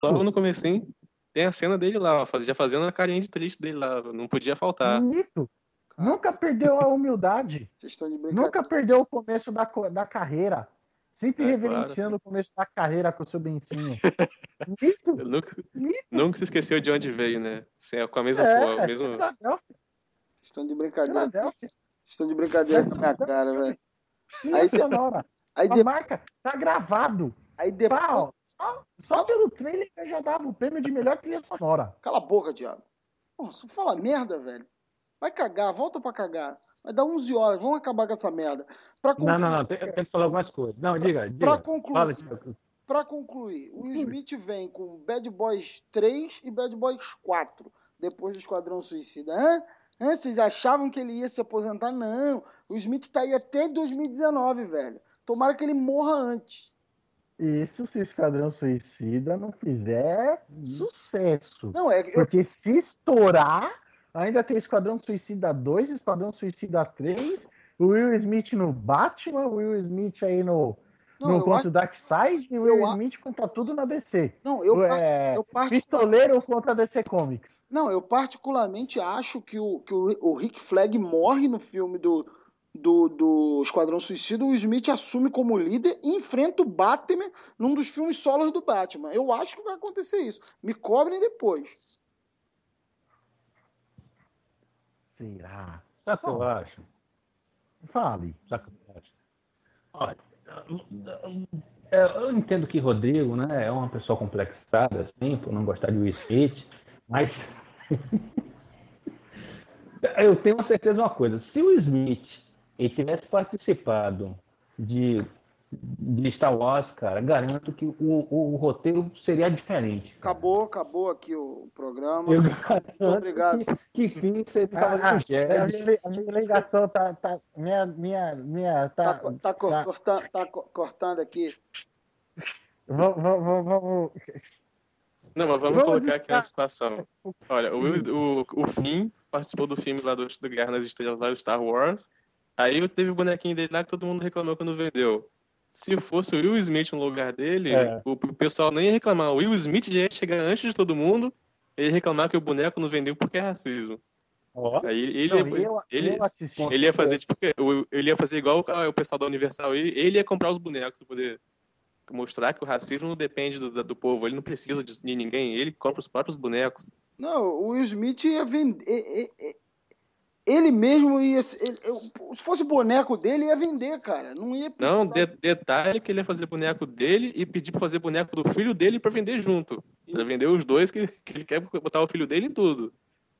logo no comecinho, tem a cena dele lá, ó, já fazendo a carinha de triste dele lá, não podia faltar. Bonito. Nunca perdeu a humildade. Vocês estão de brincadeira. Nunca perdeu o começo da carreira. Sempre reverenciando Claro. o começo da carreira com o seu bencinho. Mito. Nunca se esqueceu de onde veio, né? Com a mesma Philadelphia. Vocês estão de brincadeira. Philadelphia. Estão de brincadeira com a minha cara, velho. Trilha sonora. A marca tá gravado. Aí depois... Pau, só pelo trailer eu já dava o prêmio de melhor trilha sonora. Cala a boca, Thiago. Pô, só fala merda, velho. Vai cagar, volta pra cagar. Vai dar 11 horas, vamos acabar com essa merda. Não, tem que falar algumas coisas. Não, diga. Pra concluir, o Will Smith vem com Bad Boys 3 e Bad Boys 4, depois do Esquadrão Suicida. Vocês achavam que ele ia se aposentar? Não. O Smith tá aí até 2019, velho. Tomara que ele morra antes. Isso se o Esquadrão Suicida não fizer sucesso. Não, porque se estourar, ainda tem Esquadrão Suicida 2, Esquadrão Suicida 3, o Will Smith no Batman, o Will Smith aí no contra o Darkseid e o Will Smith contra tudo na DC. Não, Pistoleiro contra a DC Comics. Não, eu particularmente acho que o Rick Flag morre no filme do Esquadrão Suicida, o Smith assume como líder e enfrenta o Batman num dos filmes solos do Batman. Eu acho que vai acontecer isso. Me cobrem depois. Será? Sabe o que eu acho? Fale. Sabe o que eu acho? Olha, eu entendo que Rodrigo, né, é uma pessoa complexada, assim, por não gostar de Will Smith, mas eu tenho uma certeza de uma coisa. Se o Smith tivesse participado de Star Wars, cara, garanto que o roteiro seria diferente. Acabou aqui o programa. Eu Muito obrigado. Que fim você estava no Jedi. A minha ligação tá cortando aqui. Vamos. Não, mas vamos colocar aqui a situação. Olha, o Finn participou do filme lá do Guerra nas Estrelas, lá do Star Wars. Aí teve o bonequinho dele lá que todo mundo reclamou quando vendeu. Se fosse o Will Smith no lugar dele, o pessoal nem ia reclamar. O Will Smith já ia chegar antes de todo mundo e ia reclamar que o boneco não vendeu porque é racismo. Aí ele ia fazer tipo, ele ia fazer igual o pessoal da Universal. Ele ia comprar os bonecos para poder mostrar que o racismo não depende do povo. Ele não precisa de ninguém. Ele compra os próprios bonecos. Não, o Will Smith ia vender. Ele mesmo ia. Se fosse boneco dele, ia vender, cara. Não ia precisar. Não, detalhe que ele ia fazer boneco dele e pedir pra fazer boneco do filho dele pra vender junto. Pra vender os dois, que ele quer botar o filho dele em tudo.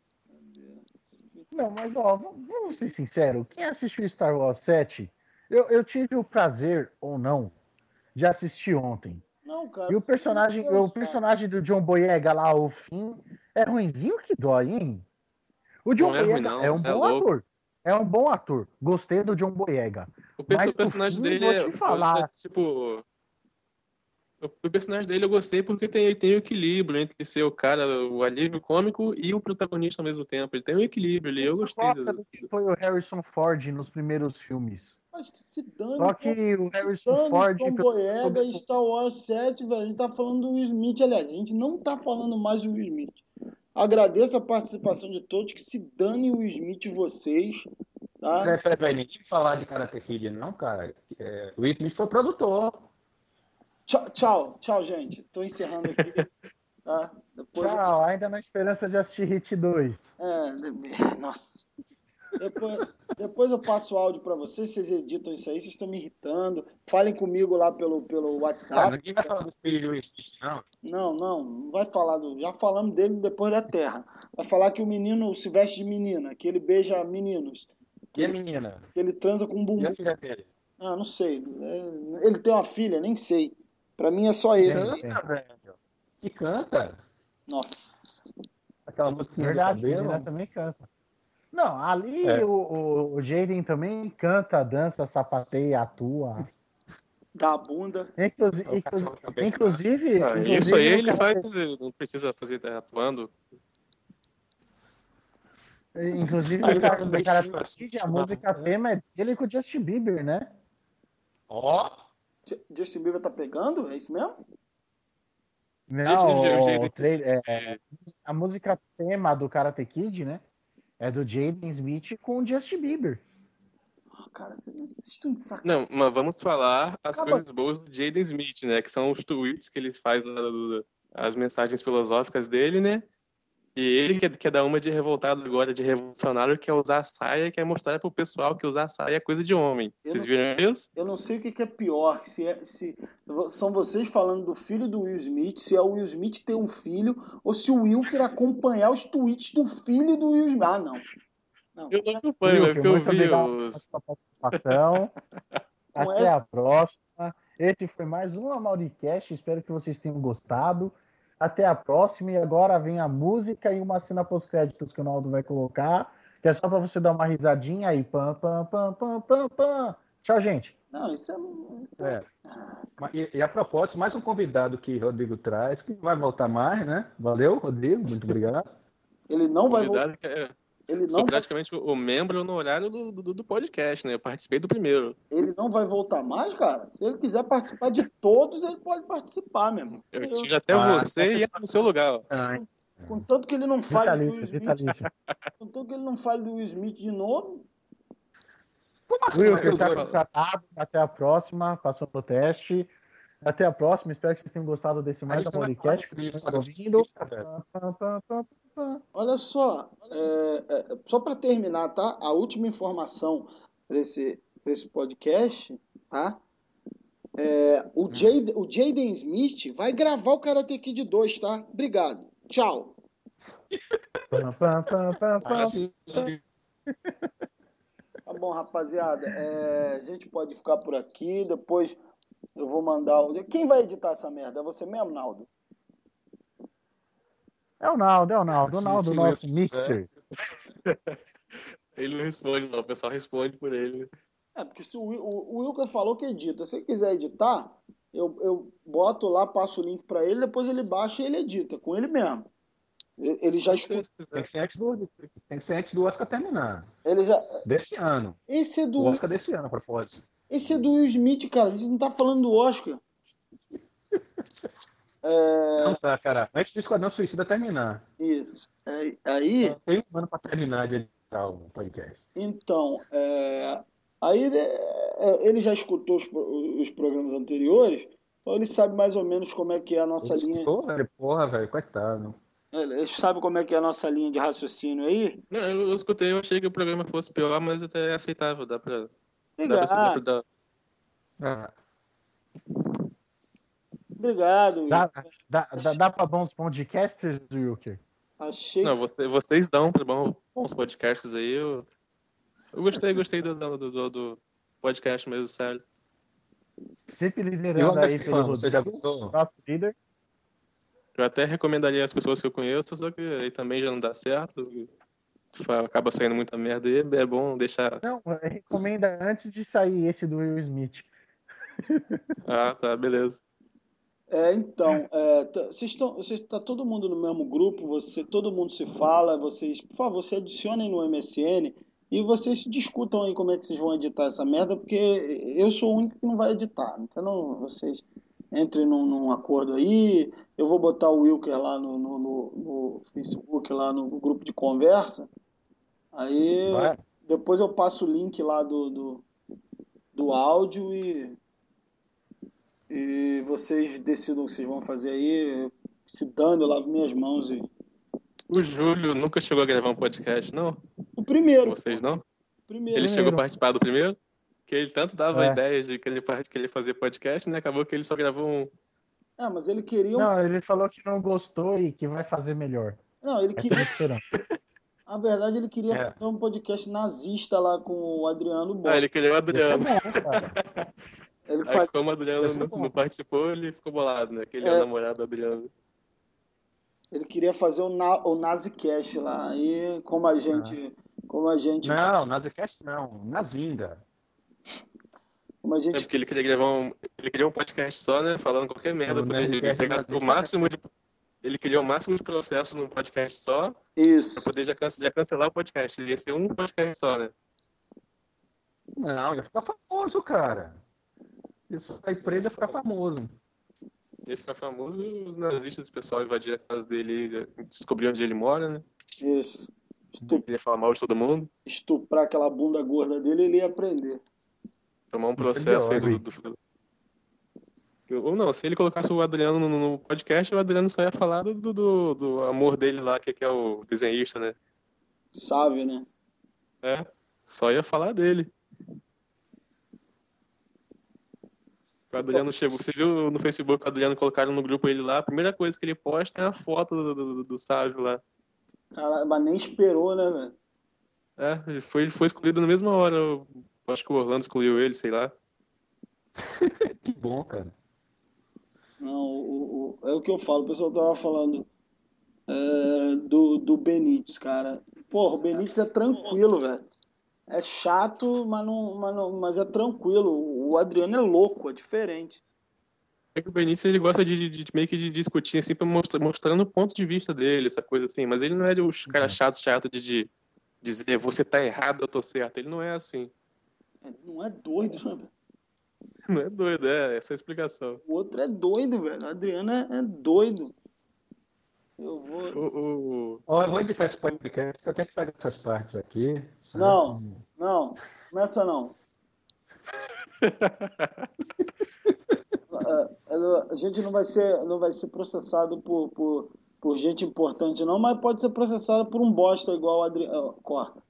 Não, mas vamos ser sinceros. Quem assistiu Star Wars 7, eu tive o prazer, ou não, de assistir ontem. Não, cara. E o personagem do John Boyega lá, o Finn, é ruinzinho que dói, hein? O John Boyega é um bom ator. É um bom ator. Gostei do John Boyega. O personagem dele tipo... O personagem dele eu gostei porque tem o equilíbrio entre ser o cara, o alívio cômico e o protagonista ao mesmo tempo. Ele tem um equilíbrio ali, eu gostei. Que foi o Harrison Ford nos primeiros filmes. Acho que se dane. Só que o Harrison Ford... John Boyega e Star Wars 7, velho. A gente tá falando do Will Smith, aliás. A gente não tá falando mais do Will Smith. Agradeço a participação de todos, que se dane o Will Smith vocês, tá? Peraí, nem falar de Karate Kid, não, cara. O Will Smith foi produtor. Tchau, gente. Tô encerrando aqui. Tá? Tchau, ainda na esperança de assistir Hit 2. Nossa. Depois eu passo o áudio para vocês editam isso aí, vocês estão me irritando. Falem comigo lá pelo WhatsApp. Ninguém vai falar do filho do Smith, não? Não vai falar já falamos dele depois da Terra. Vai falar que o menino se veste de menina, que ele beija meninos. Que menina? Que ele transa com um bumbum. E a filha dele? Não sei. Ele tem uma filha, nem sei. Pra mim é só esse. Canta, velho. Que canta? Nossa. Aquela música do cabelo. Ele também canta. Não, ali o Jaden também canta, dança, sapateia, atua. Dá a bunda. Inclusive isso aí ele faz, não precisa fazer atuando. Inclusive, a música tema é dele com o Justin Bieber, né? Justin Bieber tá pegando? É isso mesmo? Não, a música tema do Karate Kid, né? É do Jaden Smith com o Justin Bieber. Cara, vocês estão de sacanagem. Não, mas vamos falar as coisas boas do Jaden Smith, né? Que são os tweets que ele faz, as mensagens filosóficas dele, né? E ele quer dar uma de revoltado agora, de revolucionário, que é usar a saia, que é mostrar pro pessoal que usar a saia é coisa de homem. Vocês viram isso? Eu não sei o que é pior, se são vocês falando do filho do Will Smith, se é o Will Smith ter um filho, ou se o Will quer acompanhar os tweets do filho do Will Smith. Ah, não. Eu não acompanho, mas porque eu vi os... Pela participação. Até a próxima. Esse foi mais um Amauricast. Espero que vocês tenham gostado. Até a próxima. E agora vem a música e uma cena pós-créditos que o Naldo vai colocar, que é só para você dar uma risadinha aí. Pam, pam, pam, pam, pam, pam. Tchau, gente. Não, isso é... E a propósito, mais um convidado que Rodrigo traz, que vai voltar mais, né? Valeu, Rodrigo. Muito obrigado. Ele não vai voltar. Sou praticamente o membro no horário do podcast, né? Eu participei do primeiro. Ele não vai voltar mais, cara? Se ele quiser participar de todos, ele pode participar mesmo. Eu tiro até você e no seu lugar. Contanto que ele não fale do Will Smith. Contanto que ele não fale do Will Smith de novo. Will, tá contratado. Até a próxima. Passou no teste. Até a próxima. Espero que vocês tenham gostado desse mais um podcast. Ouvindo. Olha só, só para terminar, tá? A última informação para esse podcast, tá? O Jaden Smith vai gravar o Karate Kid 2, tá? Obrigado. Tchau. Tá bom, rapaziada. A gente pode ficar por aqui. Depois eu vou mandar o... Quem vai editar essa merda? É você mesmo, Naldo? É o Naldo. O Naldo, nosso mixer. Ele não responde, não. O pessoal responde por ele. Porque se o Wilker falou que edita. Se ele quiser editar, eu boto lá, passo o link pra ele, depois ele baixa e ele edita, com ele mesmo. Ele já escuta. Tem que ser antes do Oscar terminar. Ele já... Desse ano. Esse é do... O Oscar desse ano, a propósito. Esse é do Will Smith, cara. A gente não tá falando do Oscar. Não tá, cara. Antes do Esquadrão Suicida terminar. Isso. Aí... Tem um ano pra terminar de editar o podcast. Então, aí ele já escutou os programas anteriores, então ele sabe mais ou menos como é que é a nossa linha. Porra, velho, coitado. Ele sabe como é que é a nossa linha de raciocínio aí? Não, eu escutei, eu achei que o programa fosse pior, mas até é aceitável, dá pra dar. Obrigado. Dá pra bons podcasters, Wilker? Não, vocês dão pra bons podcasts aí. Eu gostei do podcast mesmo, sério. Sempre liderando aí pelo Rodrigo. Você já gostou? Nosso líder. Eu até recomendaria as pessoas que eu conheço, só que aí também já não dá certo. Acaba saindo muita merda e é bom deixar... Não, recomenda antes de sair esse do Will Smith. Ah, tá, beleza. Então, tá todo mundo no mesmo grupo, todo mundo se fala, vocês, por favor, se adicionem no MSN e vocês discutam aí como é que vocês vão editar essa merda, porque eu sou o único que não vai editar, então vocês entrem num acordo aí, eu vou botar o Wilker lá no Facebook, lá no grupo de conversa, aí depois eu passo o link lá do áudio e vocês decidam o que vocês vão fazer aí. Se dane, eu lavo minhas mãos e... O Júlio nunca chegou a gravar um podcast, não? O primeiro. Vocês não? Primeiro. Ele chegou a participar do primeiro? Que ele tanto dava a ideia de que ele fazia podcast, né? Acabou que ele só gravou um. Mas ele queria... Não, ele falou que não gostou e que vai fazer melhor. Não, ele queria... Na verdade, ele queria fazer um podcast nazista lá com o Adriano Bosch. Ele queria o Adriano. Aí, como o Adriano não participou, ele ficou bolado, né? Que ele é o namorado do Adriano. Ele queria fazer o Nazicast lá. Aí, como a gente... Não, Nazicast não. Nazinga. Como a gente... É porque ele queria gravar ele queria um podcast só, né? Falando qualquer merda. Ele pegar o máximo de... Ele criou o máximo de processos num podcast só. Isso. Pra poder já cancelar o podcast. Ele ia ser um podcast só, né? Não, ia ficar famoso, cara. Isso aí preso ia ficar famoso. Ele fica famoso e os nazistas, o pessoal invadia a casa dele e descobriam onde ele mora, né? Isso. Ele ia falar mal de todo mundo. Estuprar aquela bunda gorda dele, ele ia aprender. Tomar um processo aí Ou não, se ele colocasse o Adriano no podcast, o Adriano só ia falar do amor dele lá, que é o desenhista, né? Sabe, né? É, só ia falar dele. O Adriano chegou, você viu no Facebook o Adriano colocaram no grupo ele lá, a primeira coisa que ele posta é a foto do Sávio lá. Cara, mas nem esperou, né, velho? É, ele foi escolhido na mesma hora. Eu acho que o Orlando escolheu ele, sei lá. Que bom, cara. Não, é o que eu falo, o pessoal tava falando do Benítez, cara. Porra, o Benítez é tranquilo, velho. É chato, mas é tranquilo. O Adriano é louco, é diferente. É que o Benítez ele gosta de meio que de discutir, assim, mostrando o ponto de vista dele, essa coisa assim. Mas ele não é os caras chato de dizer você tá errado, eu tô certo. Ele não é assim. Não é doido, né, velho? Não é doido, é essa é a explicação. O outro é doido, velho. O Adriano é doido. Eu vou. Ó, eu vou editar esse podcast, eu tenho que pegar essas partes aqui. Não. Começa não. A gente não vai ser processado por gente importante, não, mas pode ser processado por um bosta igual o Adriano. Corta.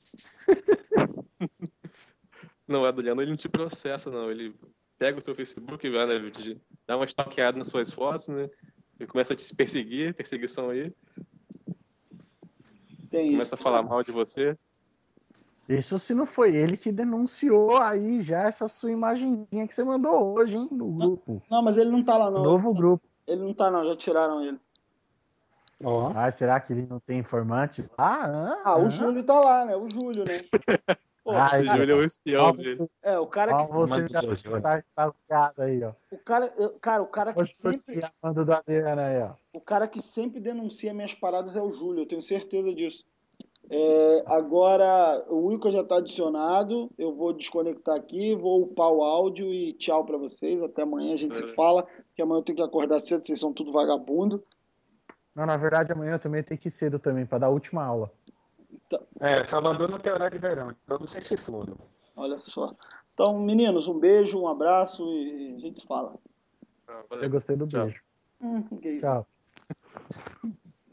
Não, o Adriano ele não te processa, não. Ele pega o seu Facebook, vai, né, dá uma stalkeada nas suas fotos, né? Ele começa a te perseguir, perseguição aí. Tem Começa a falar mal de você. Isso se não foi ele que denunciou aí já essa sua imagenzinha que você mandou hoje, hein, no grupo. Não, mas ele não tá lá, não. Novo grupo. Ele não tá, não. Já tiraram ele. Ó. Ah, será que ele não tem informante? O Júlio tá lá, né? O Júlio, né? O Júlio é o espião dele. O cara que você já está stalkeado aí, ó. O cara que sempre... do Adriano aí, ó. O cara que sempre denuncia minhas paradas é o Júlio, eu tenho certeza disso. Agora, o Wilco já está adicionado, eu vou desconectar aqui, vou upar o áudio e tchau para vocês, até amanhã a gente se fala, que amanhã eu tenho que acordar cedo, vocês são tudo vagabundo. Não, na verdade amanhã eu também tenho que ir cedo também, para dar a última aula. Salvador não tem horário de verão, então não sei se foda. Olha só. Então, meninos, um beijo, um abraço e a gente se fala. Eu gostei do beijo. Que isso. Tchau.